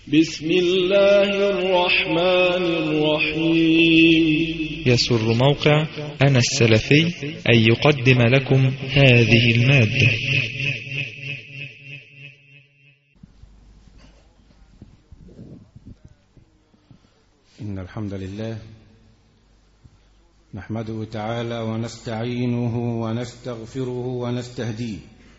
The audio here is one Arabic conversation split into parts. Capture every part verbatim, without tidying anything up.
بسم الله الرحمن الرحيم. يسر موقع أنا السلفي أن يقدم لكم هذه المادة. إن الحمد لله نحمده تعالى ونستعينه ونستغفره ونستهديه،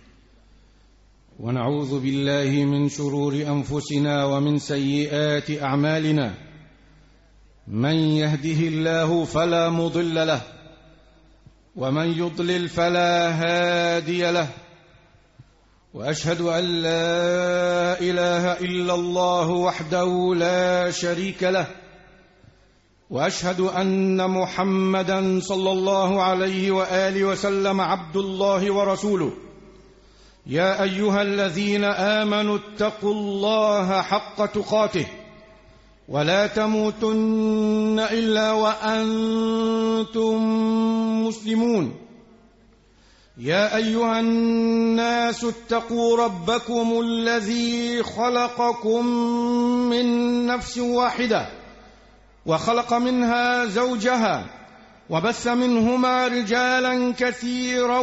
ونعوذ بالله من شرور أنفسنا ومن سيئات أعمالنا. من يهده الله فلا مضل له، ومن يضلل فلا هادي له، وأشهد أن لا إله إلا الله وحده لا شريك له، وأشهد أن محمدًا صلى الله عليه وآله وسلم عبد الله ورسوله. يا أيها الذين آمنوا اتقوا الله حق تقاته ولا تموتن إلا وأنتم مسلمون. يا أيها الناس اتقوا ربكم الذي خلقكم من نفس واحدة وخلق منها زوجها وبث منهما رجالا كثيرا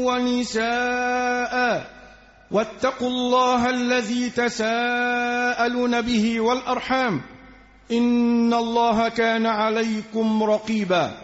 ونساء، واتقوا الله الذي تساءلون به والأرحام، إن الله كان عليكم رقيبا.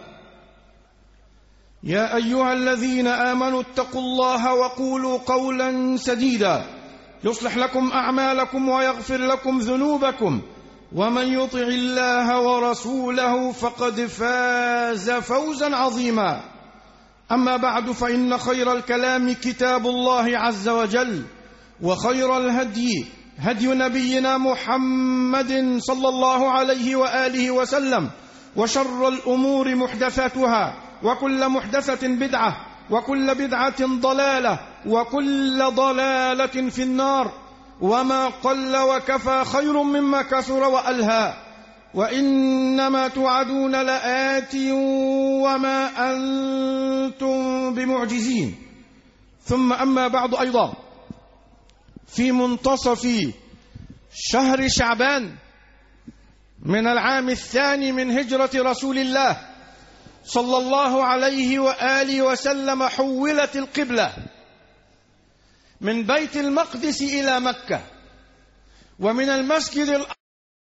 يا أيها الذين آمنوا اتقوا الله وقولوا قولا سديدا يصلح لكم أعمالكم ويغفر لكم ذنوبكم، ومن يطع الله ورسوله فقد فاز فوزا عظيما. أما بعد، فإن خير الكلام كتاب الله عز وجل، وخير الهدي هدي نبينا محمد صلى الله عليه وآله وسلم، وشر الأمور محدثاتها، وكل محدثة بدعة، وكل بدعة ضلالة، وكل ضلالة في النار. وما قل وكفى خير مما كثر وألهى، وإنما توعدون لآت وما أنتم بمعجزين. ثم أما بعد، أيضا في منتصف شهر شعبان من العام الثاني من هجرة رسول الله صلى الله عليه وآله وسلم حولت القبلة من بيت المقدس إلى مكة، ومن المسجد الأقصى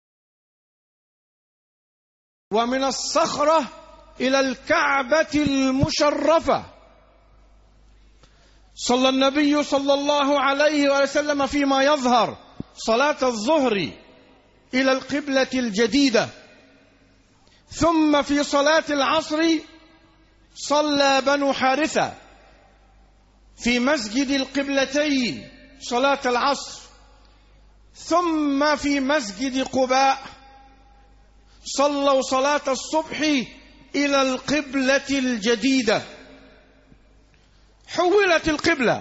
ومن الصخرة إلى الكعبة المشرفة. صلى النبي صلى الله عليه وسلم فيما يظهر صلاة الظهر إلى القبلة الجديدة، ثم في صلاة العصر صلى بنو حارثة في مسجد القبلتين صلاة العصر، ثم في مسجد قباء صلوا صلاة الصبح إلى القبلة الجديدة. حولت القبلة،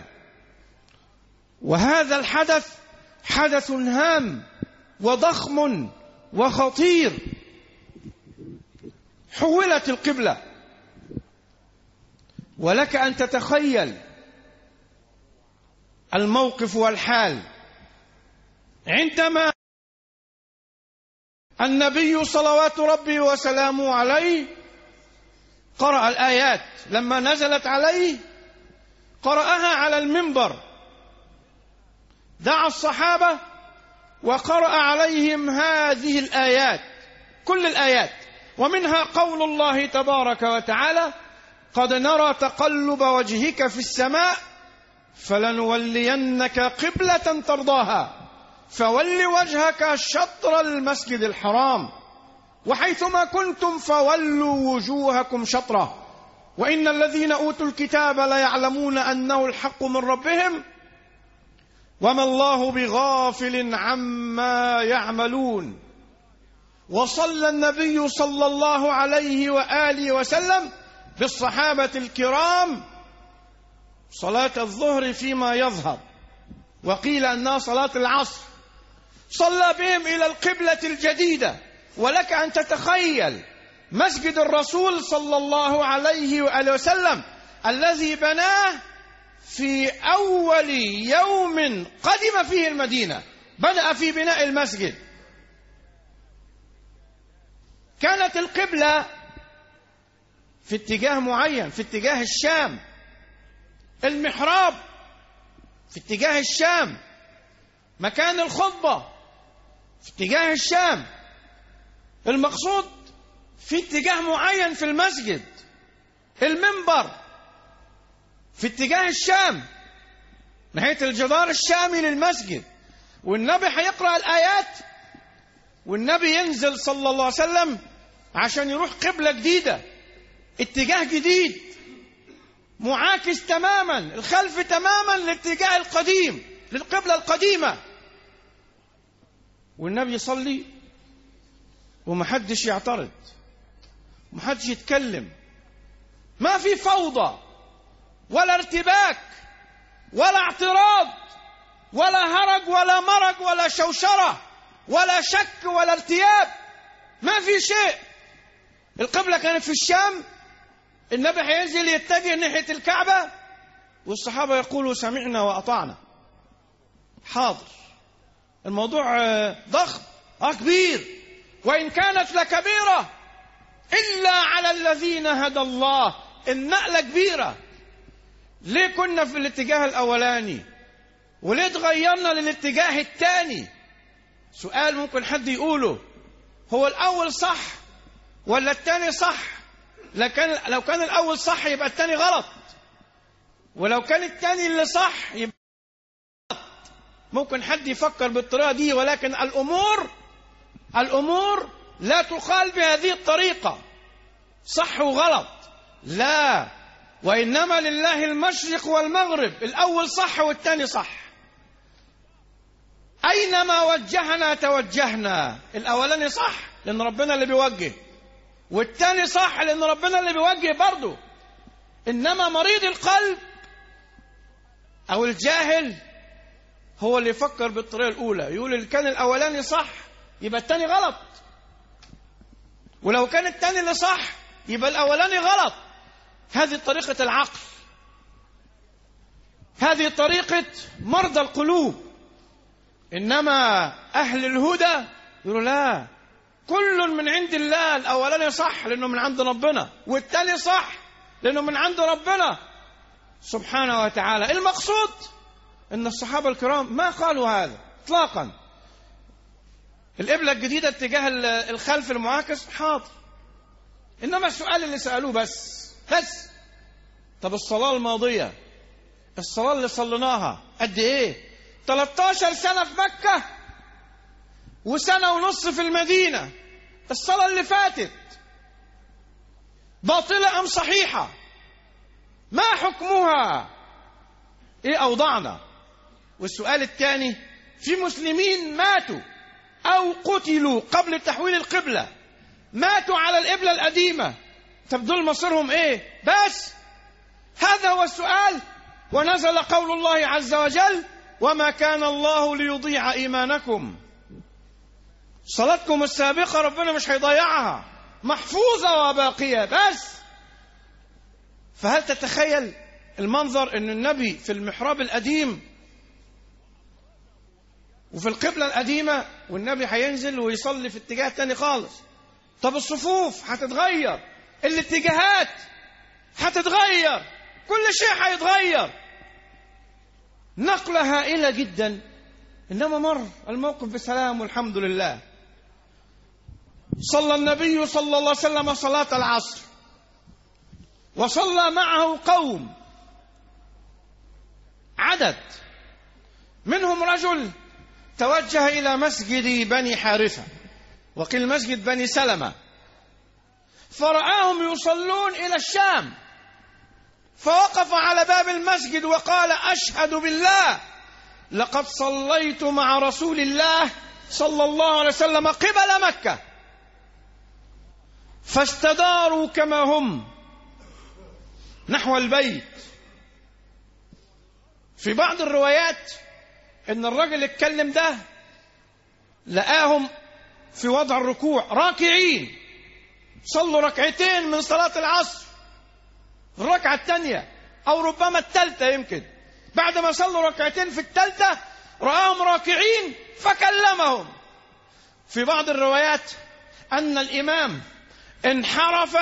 وهذا الحدث حدث هام وضخم وخطير. حولت القبلة، ولك أن تتخيل الموقف والحال عندما النبي صلوات ربي وسلامه عليه قرأ الآيات. لما نزلت عليه قرأها على المنبر، دعا الصحابة وقرأ عليهم هذه الآيات، كل الآيات، ومنها قول الله تبارك وتعالى: قد نرى تقلب وجهك في السماء فلنولينك قبلة ترضاها فول وجهك شطر المسجد الحرام وحيثما كنتم فولوا وجوهكم شطره وإن الذين أوتوا الكتاب ليعلمون أنه الحق من ربهم وما الله بغافل عما يعملون. وصلى النبي صلى الله عليه وآله وسلم بالصحابة الكرام صلاة الظهر فيما يظهر، وقيل أنها صلاة العصر. صلى بهم إلى القبلة الجديدة، ولك أن تتخيل مسجد الرسول صلى الله عليه وآله وسلم الذي بناه في أول يوم قدم فيه المدينة، بدأ في بناء المسجد كانت القبلة في اتجاه معين، في اتجاه الشام. المحراب في اتجاه الشام. مكان الخطبة في اتجاه الشام. المقصود في اتجاه معين في المسجد. المنبر في اتجاه الشام، ناحية الجدار الشامي للمسجد. والنبي هيقرأ الآيات، والنبي ينزل صلى الله عليه وسلم عشان يروح قبلة جديدة، اتجاه جديد معاكس تماما، الخلف تماما للاتجاه القديم، للقبلة القديمة. والنبي يصلي ومحدش يعترض، محدش يتكلم، ما في فوضى ولا ارتباك ولا اعتراض ولا هرج ولا مرج ولا شوشرة ولا شك ولا ارتياب، ما في شيء. القبلة كانت في الشام، النبي هينزل يتجه ناحية الكعبة، والصحابة يقولوا سمعنا وأطعنا. حاضر. الموضوع ضخم، اه كبير، وإن كانت لكبيرة إلا على الذين هدى الله. النقلة كبيرة. ليه كنا في الاتجاه الأولاني وليه تغيرنا للاتجاه الثاني؟ سؤال ممكن حد يقوله، هو الأول صح ولا الثاني صح؟ لكن لو كان الأول صح يبقى الثاني غلط، ولو كان الثاني اللي صح يبقى غلط. ممكن حد يفكر بالطريقة دي، ولكن الأمور الأمور لا تقال بهذه الطريقة صح وغلط، لا، وإنما لله المشرق والمغرب، الأول صح والثاني صح. أينما وجهنا توجهنا. الأولاني صح لأن ربنا اللي بيوجه، والثاني صح لأن ربنا اللي بيوجه برضه. إنما مريض القلب أو الجاهل هو اللي يفكر بالطريقة الأولى، يقول اللي كان الأولاني صح يبقى الثاني غلط، ولو كان الثاني اللي صح يبقى الأولاني غلط. هذه طريقة العقل، هذه طريقة مرضى القلوب. إنما أهل الهدى يقولوا لا، كل من عند الله. الأولاني صح لأنه من عند ربنا، والثاني صح لأنه من عند ربنا سبحانه وتعالى. المقصود أن الصحابة الكرام ما قالوا هذا إطلاقا. القبلة الجديدة اتجاه الخلف المعاكس، حاضر. إنما السؤال اللي سألوه بس بس طب الصلاة الماضية، الصلاة اللي صليناها قد إيه؟ ثلاثة عشر سنة في مكة وسنة ونص في المدينة. الصلاة اللي فاتت باطلة أم صحيحة؟ ما حكمها؟ إيه أوضعنا؟ والسؤال الثاني، في مسلمين ماتوا أو قتلوا قبل تحويل القبلة، ماتوا على القبلة القديمة، طب دول مصيرهم إيه؟ بس هذا هو السؤال. ونزل قول الله عز وجل: وما كان الله ليضيع إيمانكم. صلاتكم السابقة ربنا مش هيضيعها، محفوظة وباقية. بس فهل تتخيل المنظر أن النبي في المحراب القديم وفي القبلة القديمة، والنبي هينزل ويصلي في اتجاه تاني خالص؟ طب الصفوف هتتغير، الاتجاهات هتتغير، كل شيء هيتغير. نقلة هائلة جدا. إنما مر الموقف بسلام والحمد لله. صلى النبي صلى الله عليه وسلم صلاة العصر، وصلى معه قوم عدد، منهم رجل توجه إلى مسجد بني حارثة، وقيل مسجد بني سلمة، فرآهم يصلون إلى الشام، فوقف على باب المسجد وقال: أشهد بالله لقد صليت مع رسول الله صلى الله عليه وسلم قبل مكة. فاستداروا كما هم نحو البيت. في بعض الروايات ان الرجل اتكلم ده لقاهم في وضع الركوع راكعين، صلوا ركعتين من صلاة العصر، الركعة الثانية أو ربما الثالثة، يمكن بعد ما صلوا ركعتين في الثالثة رآهم راكعين فكلمهم. في بعض الروايات أن الإمام انحرف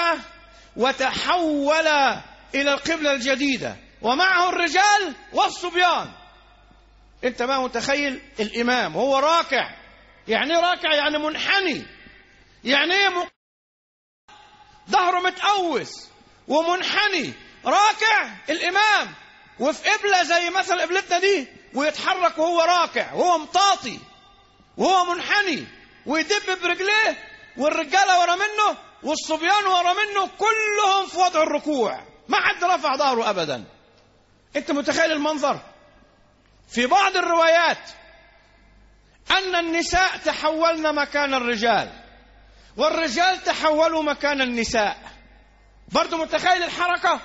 وتحول إلى القبلة الجديدة ومعه الرجال والصبيان. أنت ما متخيل الإمام وهو راكع، يعني راكع يعني منحني، يعني م... ظهره متقوس ومنحني، راكع الإمام وفي قبلة زي مثل قبلتنا دي، ويتحرك وهو راكع وهو مطاطي وهو منحني ويدب برجليه، والرجالة ورا منه والصبيان ورا منه كلهم في وضع الركوع، ما حد رفع ظهره أبدا. أنت متخيل المنظر؟ في بعض الروايات أن النساء تحولن مكان الرجال والرجال تحولوا مكان النساء. برضو متخيل الحركة؟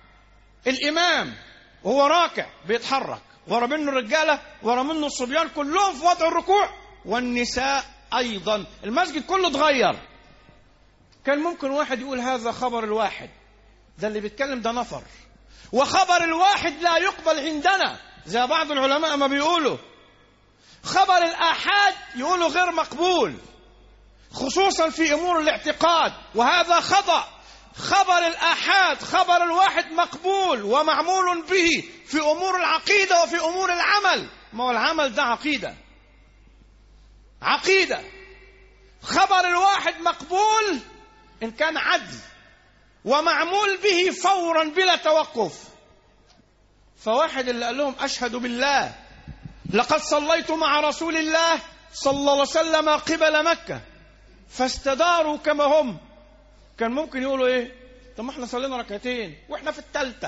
الإمام وهو راكع بيتحرك، ورا منه الرجالة ورا منه الصبيان كلهم في وضع الركوع، والنساء أيضا. المسجد كله اتغير. كان ممكن واحد يقول هذا خبر الواحد، ده اللي بيتكلم ده نفر، وخبر الواحد لا يقبل عندنا زي بعض العلماء ما بيقولوا. خبر الآحاد يقولوا غير مقبول، خصوصا في أمور الاعتقاد، وهذا خطأ. خبر الآحاد خبر الواحد مقبول ومعمول به في أمور العقيدة وفي أمور العمل. ما هو العمل ده عقيدة، عقيدة. خبر الواحد مقبول إن كان عدل ومعمول به فورا بلا توقف. فواحد اللي قال لهم أشهد بالله لقد صليت مع رسول الله صلى الله عليه وسلم قبل مكة فاستداروا كما هم، كان ممكن يقولوا ايه؟ طب ما احنا صلينا ركعتين واحنا في الثالثة،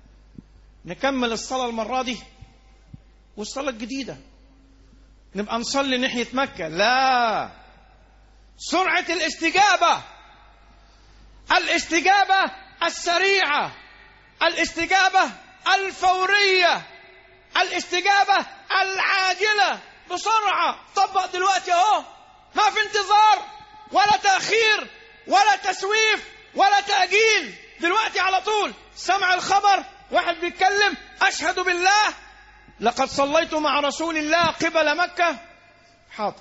نكمل الصلاة المرة دي والصلاة الجديدة نبقى نصلي ناحية مكة. لا، سرعة الاستجابة، الاستجابة السريعة، الاستجابة الفورية، الاستجابة العاجلة، بسرعة. طبق دلوقتي اهو، ما في انتظار ولا تأخير ولا تسويف ولا تأجيل، دلوقتي على طول. سمع الخبر واحد بيتكلم أشهد بالله لقد صليت مع رسول الله قبل مكة، حاضر.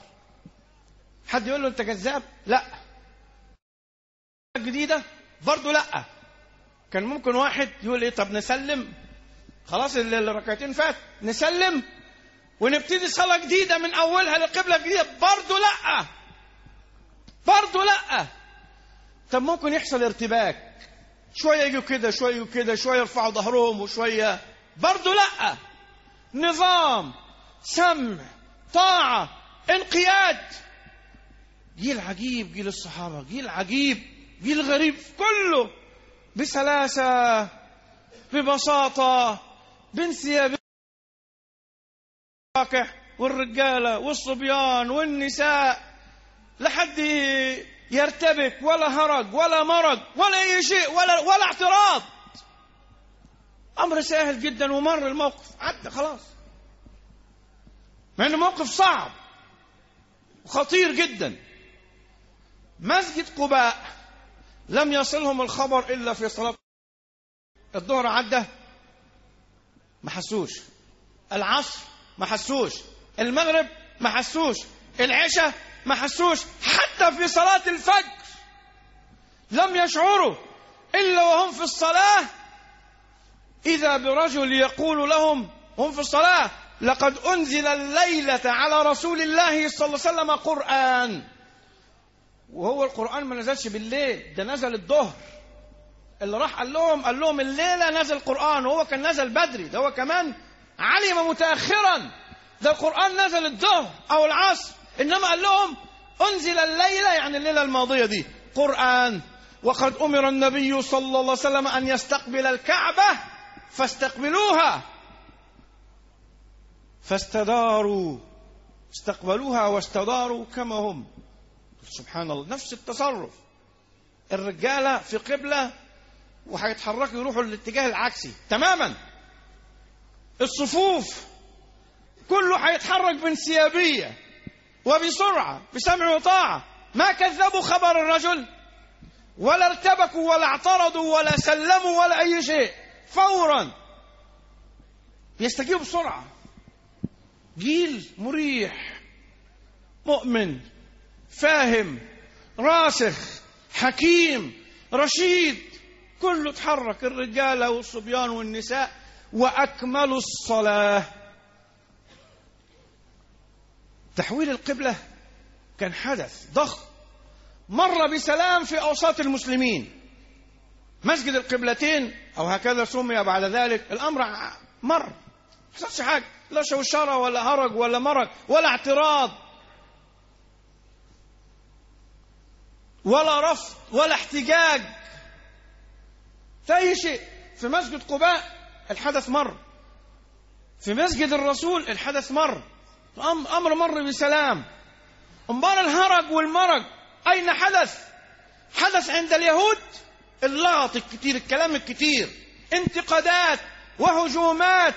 حد يقول له أنت كذاب؟ لا. جديدة برضو لا. كان ممكن واحد يقول إيه؟ طب نسلم، خلاص الركعتين فات، نسلم ونبتدي صلاة جديدة من أولها لقبلة جديدة، برضو لا، برضو لا. طب ممكن يحصل ارتباك، شوية يجوا كده شوية يجوا كده، شوية يرفعوا ظهرهم وشوية، برضو لا. نظام، سمع، طاعة، انقياد. جيل عجيب، جيل الصحابة، جيل عجيب، جيل غريب، كله بسلاسة، ببساطة، بانسياب، والرجالة والصبيان والنساء، لحد يرتبك ولا هرج ولا مرض ولا أي شيء ولا ولا اعتراض. أمر سهل جدا، ومر الموقف عدى خلاص، مع إنه موقف صعب وخطير جدا. مسجد قباء لم يصلهم الخبر إلا في صلاة الظهر، عدى ما حسوش، العصر ما حسوش، المغرب ما حسوش، العشاء ما حسوش، حتى في صلاة الفجر لم يشعروا إلا وهم في الصلاة إذا برجل يقول لهم هم في الصلاة لقد أنزل الليلة على رسول الله صلى الله عليه وسلم قرآن. وهو القرآن ما نزلش بالليل، ده نزل الظهر. اللي راح قال لهم قال لهم الليلة نزل القرآن، وهو كان نزل بدري، ده هو كمان علم متأخرا، ده القرآن نزل الظهر أو العصر، إنما قال لهم أنزل الليلة يعني الليلة الماضية دي قرآن. وقد أمر النبي صلى الله عليه وسلم أن يستقبل الكعبة فاستقبلوها، فاستداروا، استقبلوها واستداروا كما هم. سبحان الله، نفس التصرف. الرجالة في قبلة وهيتحركوا يروحوا للاتجاه العكسي تماما. الصفوف كله هيتحرك بانسيابية وبسرعة بسمع وطاعة، ما كذبوا خبر الرجل ولا ارتبكوا ولا اعترضوا ولا سلموا ولا أي شيء، فورا يستجيبوا بسرعة. جيل مريح، مؤمن، فاهم، راسخ حكيم رشيد، كله اتحرك، الرجالة والصبيان والنساء، وأكملوا الصلاة. تحويل القبلة كان حدث ضخم مر بسلام في أوساط المسلمين. مسجد القبلتين أو هكذا سمي بعد ذلك، الأمر مر، ما حصلش حاجة، لا شوشرة ولا هرج ولا مرج ولا اعتراض ولا رفض ولا احتجاج في أي شيء. في مسجد قباء الحدث مر، في مسجد الرسول الحدث مر، أمر مر بسلام. أمال الهرج والمرج أين حدث؟ حدث عند اليهود، اللغط الكتير، الكلام الكتير، انتقادات وهجومات،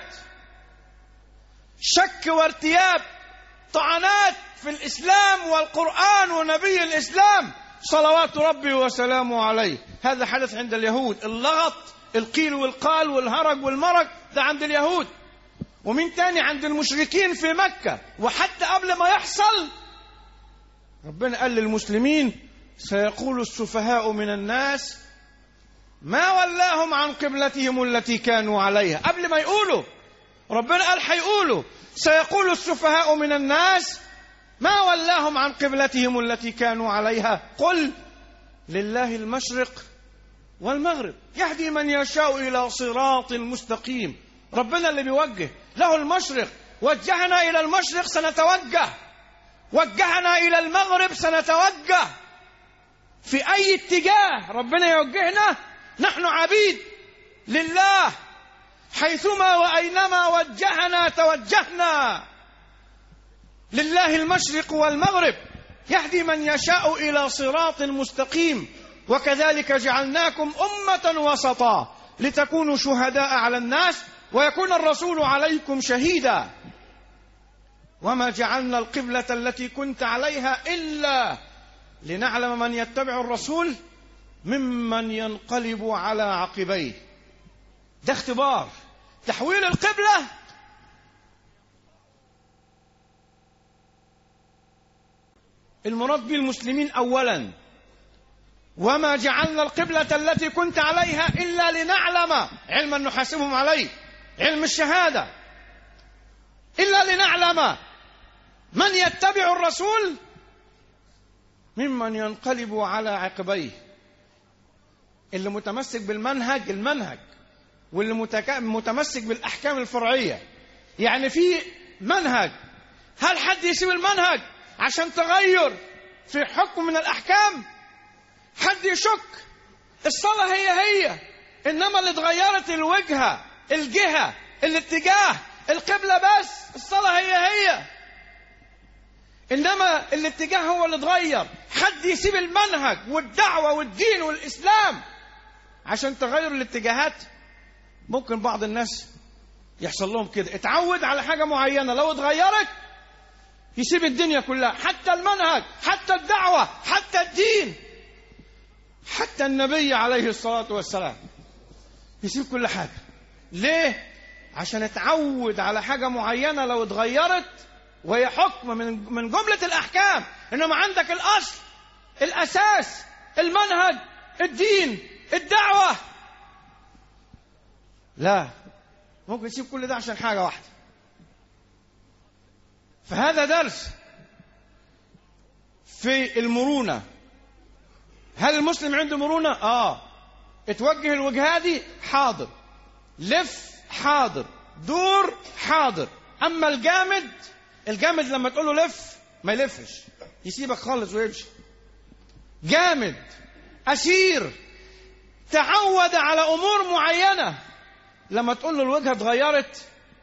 شك وارتياب، طعنات في الإسلام والقرآن ونبي الإسلام صلوات ربي وسلامه عليه. هذا حدث عند اليهود، اللغط، القيل والقال والهرج والمرج، ده عند اليهود. ومن تاني عند المشركين في مكة. وحتى قبل ما يحصل ربنا قال للمسلمين: سيقول السفهاء من الناس ما ولاهم عن قبلتهم التي كانوا عليها. قبل ما يقولوا ربنا قال حيقولوا: سيقول السفهاء من الناس ما ولاهم عن قبلتهم التي كانوا عليها قل لله المشرق والمغرب يهدي من يشاء إلى صراط مستقيم. ربنا اللي بيوجه، له المشرق، وجهنا إلى المشرق سنتوجه، وجهنا إلى المغرب سنتوجه. في أي اتجاه ربنا يوجهنا نحن عبيد لله، حيثما وأينما وجهنا توجهنا. لله المشرق والمغرب يهدي من يشاء إلى صراط مستقيم. وكذلك جعلناكم أمة وسطا لتكونوا شهداء على الناس ويكون الرسول عليكم شهيدا. وما جعلنا القبلة التي كنت عليها إلا لنعلم من يتبع الرسول ممن ينقلب على عقبيه. ده اختبار. تحويل القبلة المراد به المسلمين أولا. وما جعلنا القبلة التي كنت عليها إلا لنعلم، علما نحاسبهم عليه، علم الشهادة، إلا لنعلم من يتبع الرسول ممن ينقلب على عقبيه. اللي متمسك بالمنهج المنهج واللي متمسك بالأحكام الفرعية. يعني في منهج، هل حد يسيب المنهج عشان تغير في حكم من الأحكام؟ حد يشك؟ الصلاة هي هي، إنما اللي اتغيرت الوجهة، الجهة، الاتجاه، القبلة بس. الصلاة هي هي، إنما الاتجاه هو اللي اتغير. حد يسيب المنهج والدعوة والدين والإسلام عشان تغير الاتجاهات؟ ممكن بعض الناس يحصل لهم كده، اتعود على حاجة معينة، لو اتغيرت يسيب الدنيا كلها، حتى المنهج، حتى الدعوة، حتى الدين، حتى النبي عليه الصلاة والسلام، يسيب كل حاجة. ليه؟ عشان اتعود على حاجة معينة، لو اتغيرت وهي حكم من من جملة الأحكام. إنما عندك الأصل، الأساس، المنهج، الدين، الدعوة، لا، ممكن يسيب كل ده عشان حاجة واحدة. فهذا درس في المرونة. هل المسلم عنده مرونة؟ آه اتوجه الوجهة دي، حاضر. لف، حاضر. دور، حاضر. أما الجامد، الجامد لما تقول له لف ما يلفش، يسيبك خالص ويمشي. جامد، أسير، تعود على أمور معينة، لما تقول له الوجهة اتغيرت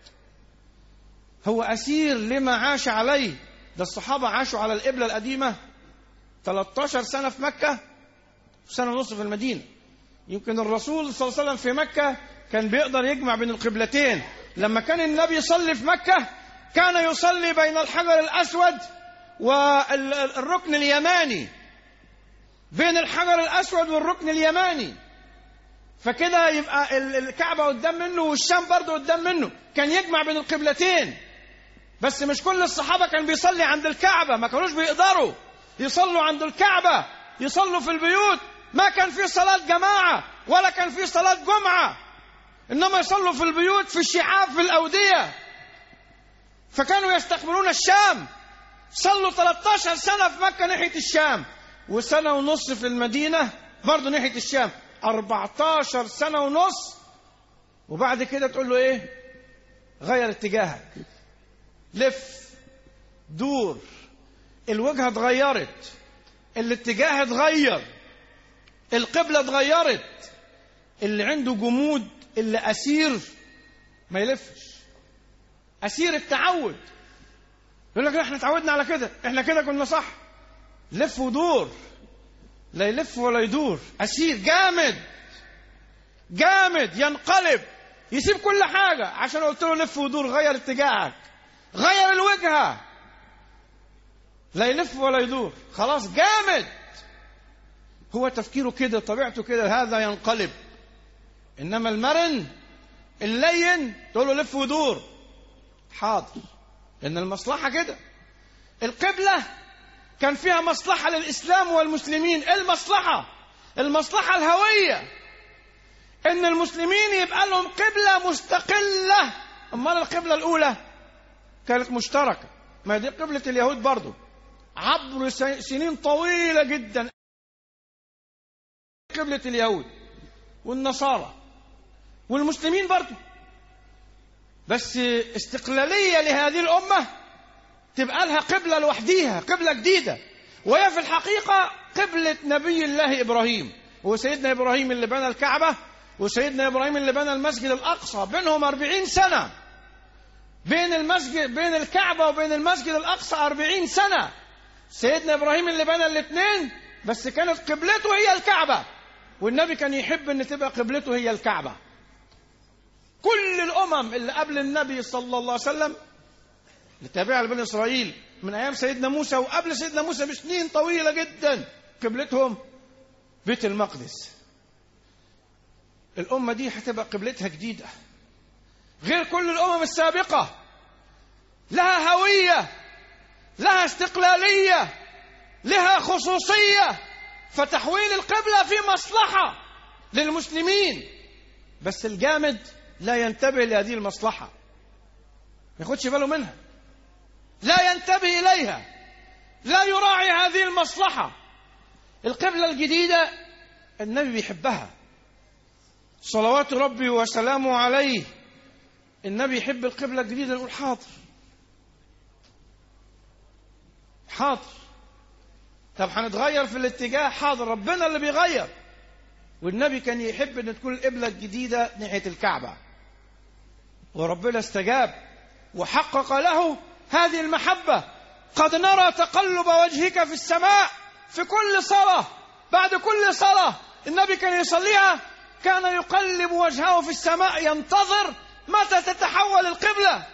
هو أسير لما عاش عليه. ده الصحابة عاشوا على القبلة القديمة ثلاثة عشر سنة في مكة، سنة ونصف في المدينة. يمكن الرسول صلى الله عليه وسلم في مكة كان بيقدر يجمع بين القبلتين. لما كان النبي يصلي في مكة كان يصلي بين الحجر الأسود والركن اليماني، بين الحجر الأسود والركن اليماني. فكده يبقى الكعبة قدام منه والشام برضه قدام منه، كان يجمع بين القبلتين. بس مش كل الصحابة كان بيصلي عند الكعبة، ما كانوش بيقدروا يصلوا عند الكعبة يصلوا في البيوت، ما كان في صلاة جماعة ولا كان في صلاة جمعة، إنما يصلوا في البيوت في الشعاب في الأودية. فكانوا يستقبلون الشام، صلوا ثلاثة عشر سنة في مكة ناحية الشام، وسنة ونص في المدينة برضو ناحية الشام، أربعة عشر سنة ونص. وبعد كده تقول له إيه؟ غير اتجاهك، لف دور، الوجهة اتغيرت، الاتجاه اتغير، القبلة اتغيرت. اللي عنده جمود، اللي أسير ما يلفش، أسير التعود. يقول لك لا احنا اتعودنا على كده، احنا كده كنا صح. لف ودور، لا يلف ولا يدور، أسير جامد جامد، ينقلب، يسيب كل حاجة عشان قلت له لف ودور. غير اتجاهك، غير الوجهة، لا يلف ولا يدور، خلاص جامد. هو تفكيره كده، طبيعته كده، هذا ينقلب. إنما المرن اللين تقول له لف ودور، حاضر، لأن المصلحة كده. القبلة كان فيها مصلحة للإسلام والمسلمين. المصلحة المصلحة الهوية، إن المسلمين يبقى لهم قبلة مستقلة. أمال القبلة الأولى كانت مشتركة، ما دي قبلة اليهود برضو عبر سنين طويلة جدا، قبلة اليهود والنصارى والمسلمين برضو. بس استقلالية لهذه الأمة تبقى لها قبلة لوحديها، قبلة جديدة، وهي في الحقيقة قبلة نبي الله إبراهيم. وسيدنا إبراهيم اللي بنى الكعبة، وسيدنا إبراهيم اللي بنى المسجد الأقصى، بينهم أربعين سنة، بين المسجد بين الكعبة وبين المسجد الأقصى أربعين سنة. سيدنا إبراهيم اللي بنى الاثنين، بس كانت قبلته هي الكعبة، والنبي كان يحب أن تبقى قبلته هي الكعبة. كل الأمم اللي قبل النبي صلى الله عليه وسلم اللي تابعها لبني إسرائيل من أيام سيدنا موسى وقبل سيدنا موسى بسنين طويلة جدا، قبلتهم بيت المقدس. الأمة دي هتبقى قبلتها جديدة غير كل الأمم السابقة، لها هوية، لها استقلالية، لها خصوصية. فتحويل القبلة في مصلحة للمسلمين، بس الجامد لا ينتبه لهذه المصلحة، ما ياخدش باله منها، لا ينتبه إليها، لا يراعي هذه المصلحة. القبلة الجديدة النبي بيحبها صلوات ربي وسلامه عليه. النبي يحب القبلة الجديدة، يقول حاضر حاضر. طب هنتغير في الاتجاه، حاضر، ربنا اللي بيغير. والنبي كان يحب ان تكون القبلة الجديدة ناحية الكعبة، وربنا استجاب وحقق له هذه المحبة. قد نرى تقلب وجهك في السماء. في كل صلاة، بعد كل صلاة النبي كان يصليها كان يقلب وجهه في السماء، ينتظر متى تتحول القبلة،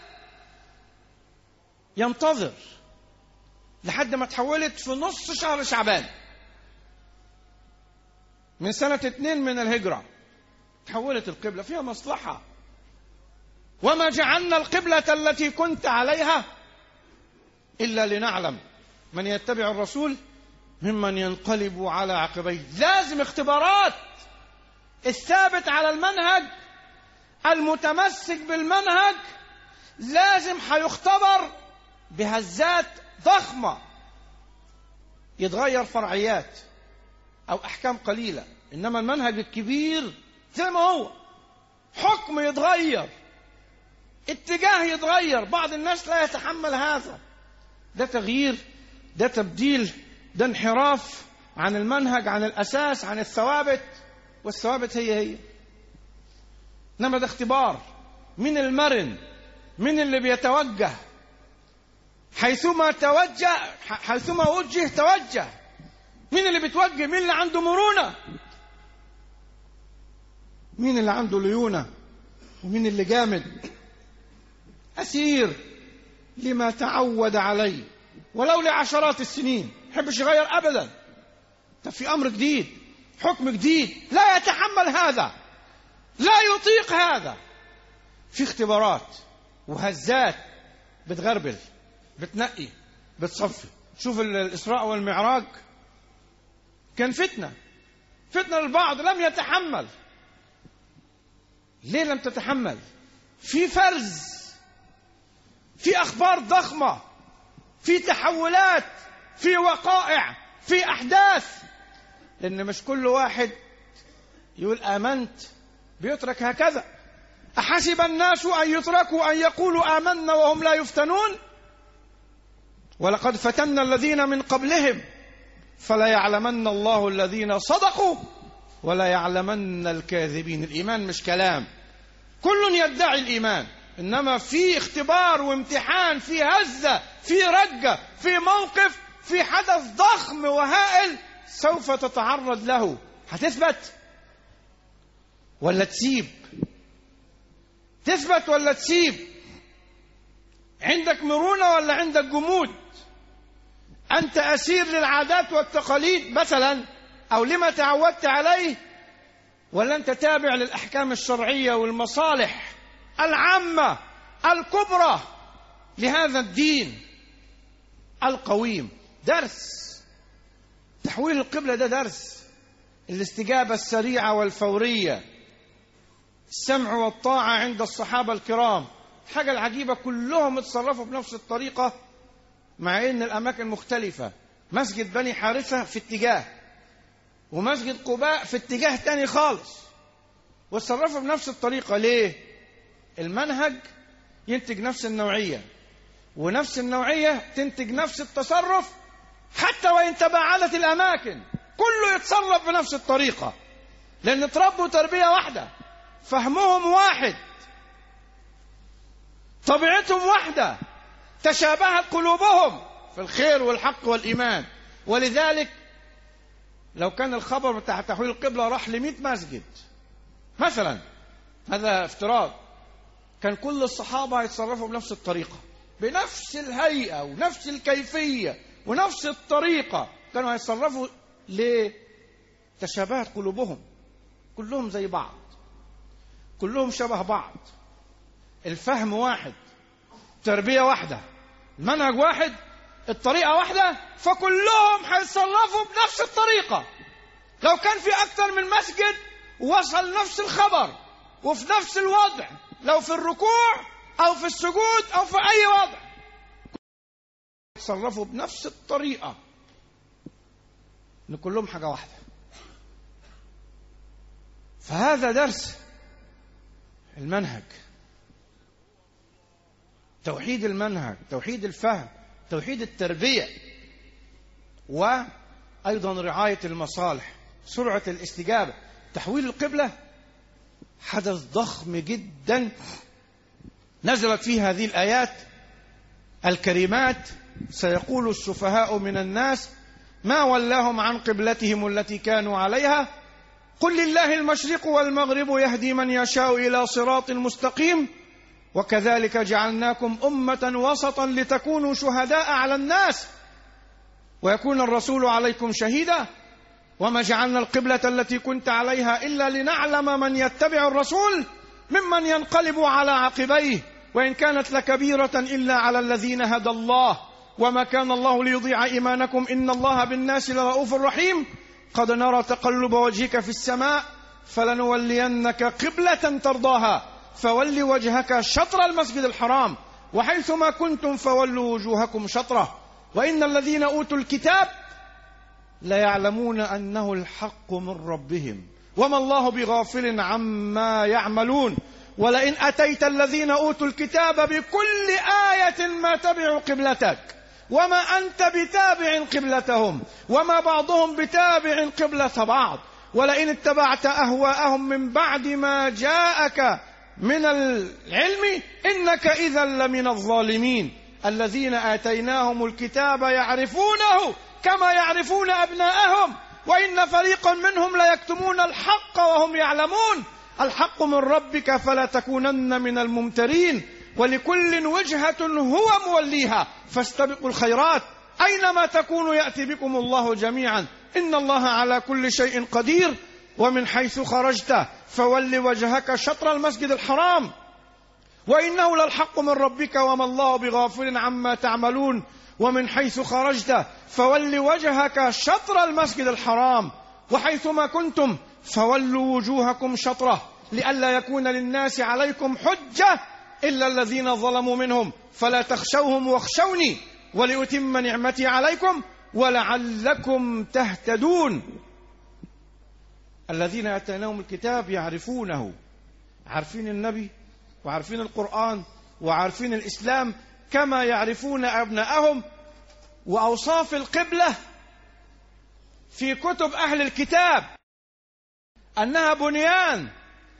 ينتظر لحد ما تحولت في نص شهر شعبان من سنة اتنين من الهجرة. تحولت القبلة، فيها مصلحة. وما جعلنا القبلة التي كنت عليها إلا لنعلم من يتبع الرسول ممن ينقلب على عقبيه. لازم اختبارات. الثابت على المنهج، المتمسك بالمنهج، لازم هيختبر بهزات ضخمة، يتغير فرعيات أو أحكام قليلة، إنما المنهج الكبير زي ما هو، حكم يتغير، اتجاه يتغير. بعض الناس لا يتحمل هذا، ده تغيير، ده تبديل، ده انحراف عن المنهج، عن الأساس، عن الثوابت، والثوابت هي هي. إنما ده اختبار. من المرن، من اللي بيتوجه حيثما توجه، حيثما وجه توجه. مين اللي بيتوجه؟ مين اللي عنده مرونة؟ مين اللي عنده ليونة؟ ومين اللي جامد؟ أسير لما تعود عليه ولو لعشرات السنين، يحبش يغير أبدا. طب في أمر جديد، حكم جديد، لا يتحمل هذا، لا يطيق هذا. في اختبارات وهزات بتغربل، بتنقي، بتصفي. شوف الإسراء والمعراج، كان فتنة فتنة للبعض لم يتحمل. ليه لم تتحمل؟ في فرز، في أخبار ضخمة، في تحولات، في وقائع، في أحداث. لأن مش كل واحد يقول آمنت بيترك هكذا. أحسب الناس أن يتركوا أن يقولوا آمنا وهم لا يفتنون؟ ولقد فتنا الذين من قبلهم فلا يعلمن الله الذين صدقوا ولا يعلمن الكاذبين. الإيمان مش كلام، كل يدعي الإيمان، إنما في اختبار وامتحان، في هزة، في رجة، في موقف، في حدث ضخم وهائل سوف تتعرض له. هتثبت ولا تسيب؟ تثبت ولا تسيب؟ عندك مرونة ولا عندك جمود؟ أنت أسير للعادات والتقاليد مثلا، أو لما تعودت عليه، ولا أنت تابع للأحكام الشرعية والمصالح العامة الكبرى لهذا الدين القويم؟ درس تحويل القبلة، ده درس. الاستجابة السريعة والفورية، السمع والطاعة عند الصحابة الكرام. الحاجة العجيبة كلهم اتصرفوا بنفس الطريقة مع ان الاماكن مختلفة. مسجد بني حارثة في اتجاه، ومسجد قباء في اتجاه تاني خالص، واتصرفوا بنفس الطريقة. ليه؟ المنهج ينتج نفس النوعية، ونفس النوعية تنتج نفس التصرف، حتى وإن تباعدت الأماكن كله يتصرف بنفس الطريقة، لأن تربوا تربية واحدة، فهمهم واحد، طبيعتهم واحدة، تشابهت قلوبهم في الخير والحق والإيمان. ولذلك لو كان الخبر بتاع تحويل القبلة راح لمئة مسجد مثلا، هذا افتراض، كان كل الصحابة يتصرفوا بنفس الطريقة، بنفس الهيئة ونفس الكيفية ونفس الطريقة. كانوا يتصرفوا ليه؟ تشابهت قلوبهم، كلهم زي بعض، كلهم شبه بعض، الفهم واحد، تربية واحدة، المنهج واحد، الطريقة واحدة، فكلهم هيتصرفوا بنفس الطريقة. لو كان في أكثر من مسجد وصل نفس الخبر وفي نفس الوضع، لو في الركوع أو في السجود أو في أي وضع، يتصرفوا بنفس الطريقة، إن كلهم حاجة واحدة. فهذا درس المنهج، توحيد المنهج، توحيد الفهم، توحيد التربية، وأيضا رعاية المصالح، سرعة الاستجابة. تحويل القبلة حدث ضخم جدا نزلت فيه هذه الآيات الكريمات. سيقول السفهاء من الناس ما ولاهم عن قبلتهم التي كانوا عليها قل لله المشرق والمغرب يهدي من يشاء إلى صراط مستقيم وكذلك جعلناكم أمة وسطا لتكونوا شهداء على الناس ويكون الرسول عليكم شهيدا وما جعلنا القبلة التي كنت عليها إلا لنعلم من يتبع الرسول ممن ينقلب على عقبيه وإن كانت لكبيرة إلا على الذين هدى الله وما كان الله ليضيع إيمانكم إن الله بالناس لرؤوف رحيم قد نرى تقلب وجهك في السماء فلنولينك قبلة ترضاها فول وجهك شطر المسجد الحرام وحيثما كنتم فولوا وجوهكم شطره وإن الذين أوتوا الكتاب لا يعلمون أنه الحق من ربهم وما الله بغافل عما يعملون ولئن أتيت الذين أوتوا الكتاب بكل آية ما تبعوا قبلتك وما أنت بتابع قبلتهم وما بعضهم بتابع قبلة بعض ولئن اتبعت أهواءهم من بعد ما جاءك من العلم إنك إذا لمن الظالمين الذين آتيناهم الكتاب يعرفونه كما يعرفون أبناءهم وإن فريقا منهم ليكتمون الحق وهم يعلمون الحق من ربك فلا تكونن من الممترين ولكل وجهة هو موليها فاستبقوا الخيرات أينما تكونوا يأتي بكم الله جميعا إن الله على كل شيء قدير ومن حيث خرجت فول وجهك شطر المسجد الحرام وإنه للحق من ربك وما الله بغافل عما تعملون ومن حيث خرجت فول وجهك شطر المسجد الحرام وحيثما كنتم فولوا وجوهكم شطره لئلا يكون للناس عليكم حجة إلا الذين ظلموا منهم فلا تخشوهم واخشوني ولأتم نعمتي عليكم ولعلكم تهتدون. الذين آتيناهم الكتاب يعرفونه، عارفين النبي وعارفين القرآن وعارفين الإسلام كما يعرفون أبنائهم. وأوصاف القبلة في كتب أهل الكتاب أنها بنيان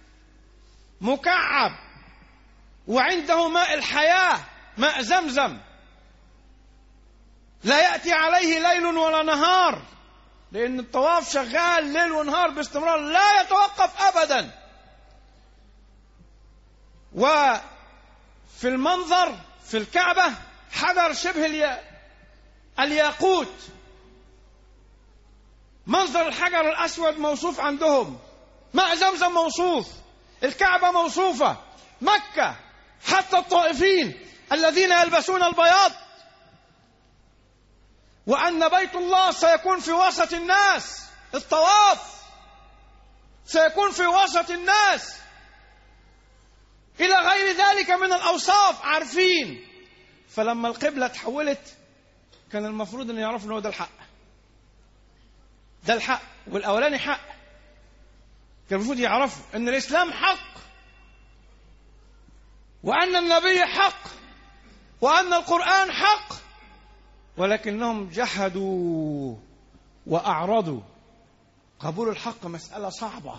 مكعب وعنده ماء الحياة ماء زمزم لا يأتي عليه ليل ولا نهار، لأن الطواف شغال ليل ونهار باستمرار لا يتوقف أبدا. وفي المنظر في الكعبة حجر شبه الياقوت، منظر الحجر الأسود موصوف عندهم، ماء زمزم موصوف، الكعبة موصوفة، مكة حتى الطائفين الذين يلبسون البياض، وأن بيت الله سيكون في وسط الناس، الطواف سيكون في وسط الناس، إلى غير ذلك من الأوصاف عارفين. فلما القبلة تحولت كان المفروض أن يعرفوا أنه ده الحق، ده الحق والأولاني حق. كان المفروض يعرفوا أن الإسلام حق وأن النبي حق وأن القرآن حق، ولكنهم جحدوا وأعرضوا. قبول الحق مسألة صعبة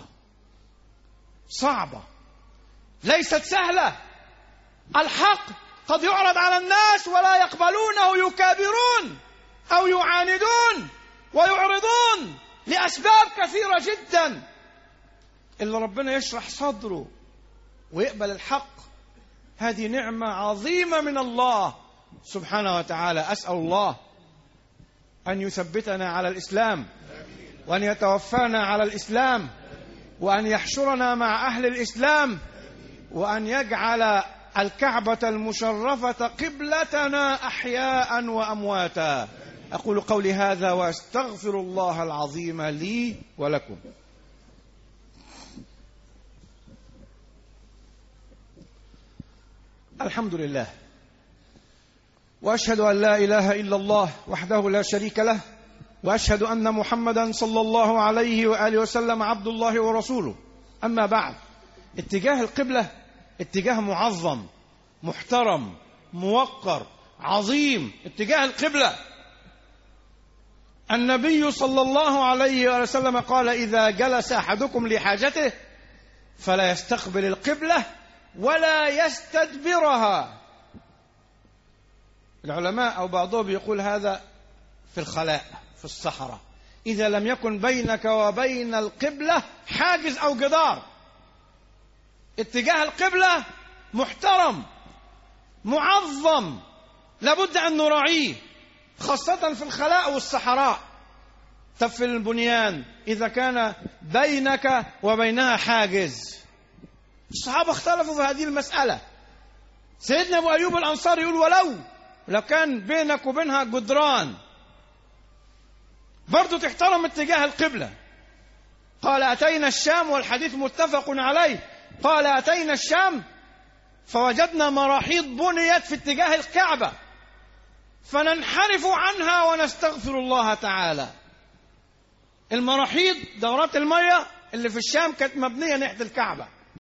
صعبة ليست سهلة. الحق قد يعرض على الناس ولا يقبلونه، يكابرون أو يعاندون ويعرضون لأسباب كثيرة جدا، إلا ربنا يشرح صدره ويقبل الحق. هذه نعمة عظيمة من الله سبحانه وتعالى. أسأل الله أن يثبتنا على الإسلام وأن يتوفانا على الإسلام وأن يحشرنا مع أهل الإسلام وأن يجعل الكعبة المشرفة قبلتنا أحياء وأمواتا. أقول قولي هذا وأستغفر الله العظيم لي ولكم. الحمد لله، وأشهد أن لا إله إلا الله وحده لا شريك له، وأشهد أن محمدا صلى الله عليه وآله وسلم عبد الله ورسوله. أما بعد، اتجاه القبلة اتجاه معظم محترم موقر عظيم. اتجاه القبلة النبي صلى الله عليه وسلم قال: إذا جلس أحدكم لحاجته فلا يستقبل القبلة ولا يستدبرها. العلماء أو بعضهم يقول هذا في الخلاء في الصحراء، إذا لم يكن بينك وبين القبلة حاجز أو جدار. اتجاه القبلة محترم معظم لابد أن نراعيه، خاصة في الخلاء والصحراء. طب في البنيان إذا كان بينك وبينها حاجز، الصحابة اختلفوا في هذه المسألة. سيدنا أبو أيوب الأنصاري يقول: ولو لو كان بينك وبينها جدران برضو تحترم اتجاه القبلة. قال: أتينا الشام، والحديث متفق عليه، قال: أتينا الشام فوجدنا مراحيض بنيت في اتجاه الكعبة فننحرف عنها ونستغفر الله تعالى. المراحيض دورات المية اللي في الشام كانت مبنية ناحية الكعبة.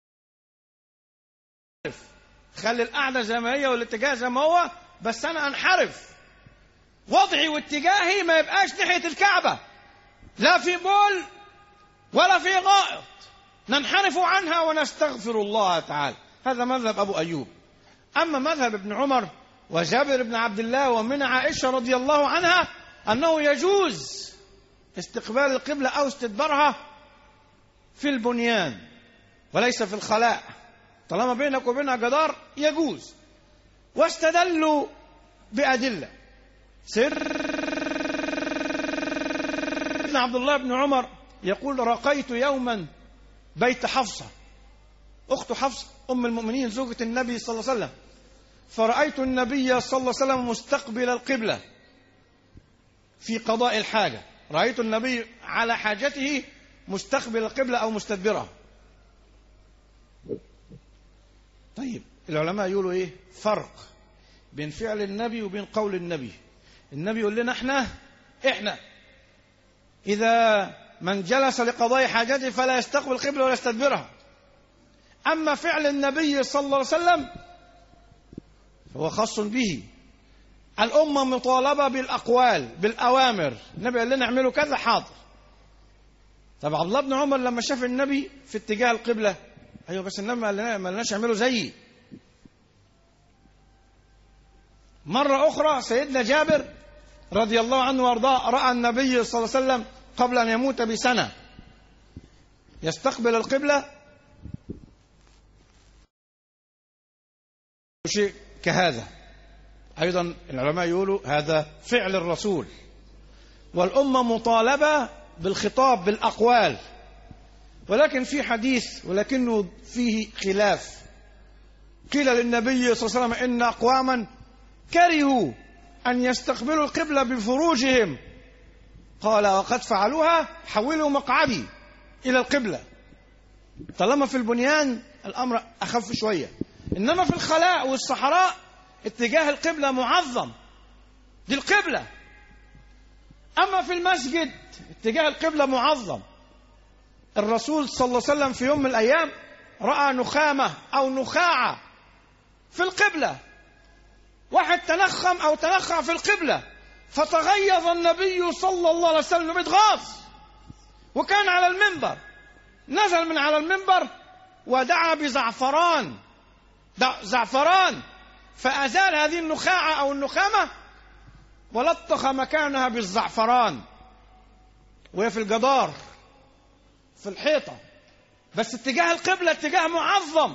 خلي القعدة زي ما هي والاتجاه زي ما هو، بس أنا أنحرف، وضعي واتجاهي ما يبقاش ناحية الكعبة، لا في بول ولا في غائط، ننحرف عنها ونستغفر الله تعالى. هذا مذهب أبو أيوب. أما مذهب ابن عمر وجابر بن عبد الله ومن عائشة رضي الله عنها أنه يجوز استقبال القبلة أو استدبارها في البنيان وليس في الخلاء، طالما بينك وبينها جدار يجوز. واستدلوا بأدلة. سيدنا عبد الله بن عمر يقول: رقيت يوما بيت حفصة، أخت حفصة أم المؤمنين زوجة النبي صلى الله عليه وسلم، فرأيت النبي صلى الله عليه وسلم مستقبل القبلة في قضاء الحاجة. رأيت النبي على حاجته مستقبل القبلة أو مستدبرها. طيب العلماء يقولوا إيه فرق بين فعل النبي وبين قول النبي. النبي يقول لنا احنا احنا إذا من جلس لقضاء حاجته فلا يستقبل القبلة ولا يستدبرها. أما فعل النبي صلى الله عليه وسلم هو خاص به. الأمة مطالبة بالأقوال بالأوامر. النبي قال لنا اعملوا كذا حاضر. طب عبد الله بن عمر لما شاف النبي في اتجاه القبلة أيوة بس النبي ما لناش اعملوا زيي. مرة أخرى سيدنا جابر رضي الله عنه وارضاه رأى النبي صلى الله عليه وسلم قبل أن يموت بسنة يستقبل القبلة شيء كهذا. أيضا العلماء يقولوا هذا فعل الرسول. والأمة مطالبة بالخطاب بالأقوال. ولكن في حديث ولكنه فيه خلاف. قيل للنبي صلى الله عليه وسلم إن أقواما كرهوا أن يستقبلوا القبلة بفروجهم. قال وقد فعلوها حولوا مقعدي إلى القبلة. طالما في البنيان الأمر أخف شوية. إنما في الخلاء والصحراء اتجاه القبلة معظم. دي القبلة. أما في المسجد اتجاه القبلة معظم. الرسول صلى الله عليه وسلم في يوم من الأيام رأى نخامة أو نخاعة في القبلة. واحد تنخم أو تنخع في القبلة فتغيظ النبي صلى الله عليه وسلم اتغاظ. وكان على المنبر نزل من على المنبر ودعا بزعفران زعفران فأزال هذه النخاعة أو النخامة ولطخ مكانها بالزعفران وهي في الجدار في الحيطة. بس اتجاه القبلة اتجاه معظم.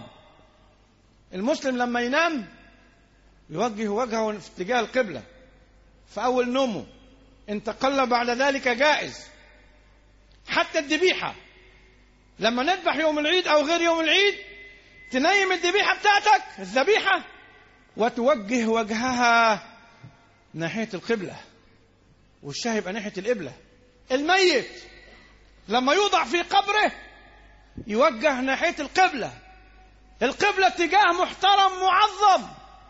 المسلم لما ينام يوجه وجهه في اتجاه القبلة في أول نومه. إن تقلب بعد ذلك جائز. حتى الذبيحة لما نذبح يوم العيد أو غير يوم العيد تنيم الذبيحة بتاعتك الذبيحة وتوجه وجهها ناحية القبلة والشاه يبقى ناحية القبلة. الميت لما يوضع في قبره يوجه ناحية القبلة. القبلة اتجاه محترم معظم.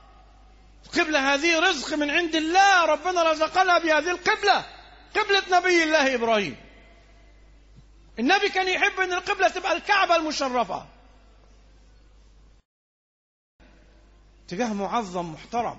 القبلة هذه رزق من عند الله. ربنا رزقنا بهذه القبلة قبلة نبي الله إبراهيم. النبي كان يحب أن القبلة تبقى الكعبة المشرفة. اتجاه معظم محترم.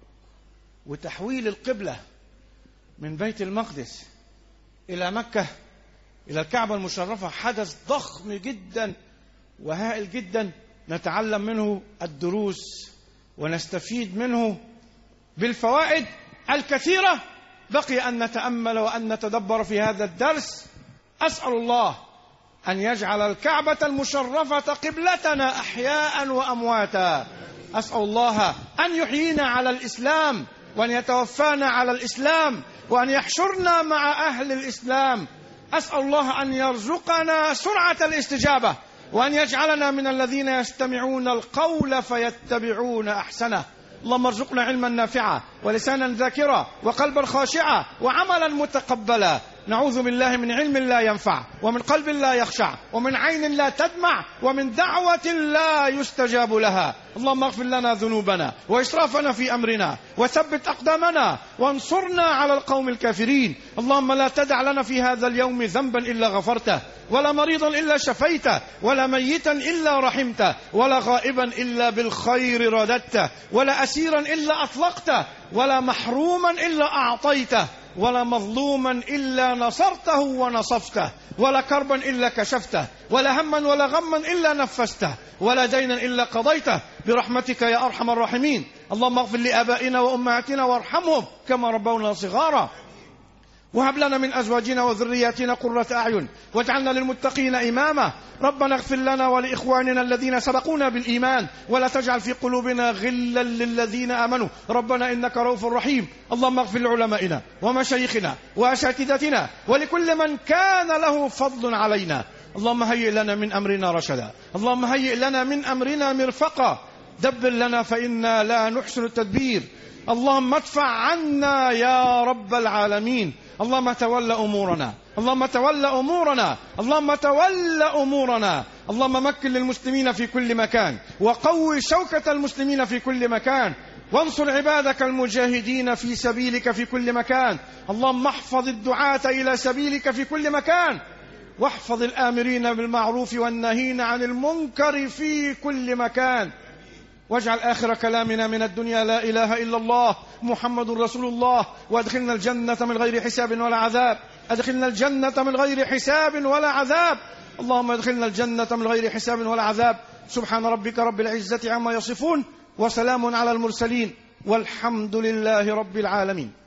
وتحويل القبلة من بيت المقدس إلى مكة إلى الكعبة المشرفة حدث ضخم جدا وهائل جدا. نتعلم منه الدروس ونستفيد منه بالفوائد الكثيرة. بقي أن نتأمل وأن نتدبر في هذا الدرس. أسأل الله أن يجعل الكعبة المشرفة قبلتنا أحياء وأمواتا. أسأل الله أن يحيينا على الإسلام وأن يتوفانا على الإسلام وأن يحشرنا مع أهل الإسلام. أسأل الله أن يرزقنا سرعة الاستجابة وأن يجعلنا من الذين يستمعون القول فيتبعون أحسنه. اللهم ارزقنا علما نافعا ولسانا ذاكرا وقلبا خاشعا وعملا متقبلا. نعوذ بالله من علم لا ينفع ومن قلب لا يخشع ومن عين لا تدمع ومن دعوة لا يستجاب لها. اللهم اغفر لنا ذنوبنا وإسرافنا في أمرنا وثبت أقدامنا وانصرنا على القوم الكافرين. اللهم لا تدع لنا في هذا اليوم ذنبا إلا غفرته ولا مريضا إلا شفيته ولا ميتا إلا رحمته ولا غائبا إلا بالخير رددته ولا أسيرا إلا أطلقته ولا محروما إلا أعطيته ولا مظلوما إلا نصرته ونصفته ولا كربا إلا كشفته ولا هما ولا غما إلا نفسته ولا دينا إلا قضيته برحمتك يا أرحم الراحمين. اللهم اغفر لآبائنا وأمهاتنا وارحمهم كما ربونا صغارا وهب لنا من أزواجنا وذرياتنا قرة أعين واجعلنا للمتقين إماما. ربنا اغفر لنا ولإخواننا الذين سبقونا بالإيمان ولا تجعل في قلوبنا غلا للذين آمنوا ربنا إنك رؤوف رحيم. اللهم اغفر لعلمائنا ومشايخنا وأساتذتنا ولكل من كان له فضل علينا. اللهم هيئ لنا من أمرنا رشدا. اللهم هيئ لنا من أمرنا مرفقا. دبر لنا فإنا لا نحسن التدبير. اللهم ادفع عنا يا رب العالمين. اللهم تول أمورنا، اللهم تول أمورنا، اللهم تول أمورنا. اللهم مكن للمسلمين في كل مكان، وقوي شوكة المسلمين في كل مكان، وانصر عبادك المجاهدين في سبيلك في كل مكان. اللهم احفظ الدعاة إلى سبيلك في كل مكان، واحفظ الآمرين بالمعروف والناهين عن المنكر في كل مكان. واجعل آخر كلامنا من الدنيا لا إله إلا الله محمد رسول الله، وادخلنا الجنة من غير حساب ولا عذاب. أدخلنا الجنة من غير حساب ولا عذاب. اللهم ادخلنا الجنة من غير حساب ولا عذاب. سبحان ربك رب العزة عما يصفون، وسلام على المرسلين، والحمد لله رب العالمين.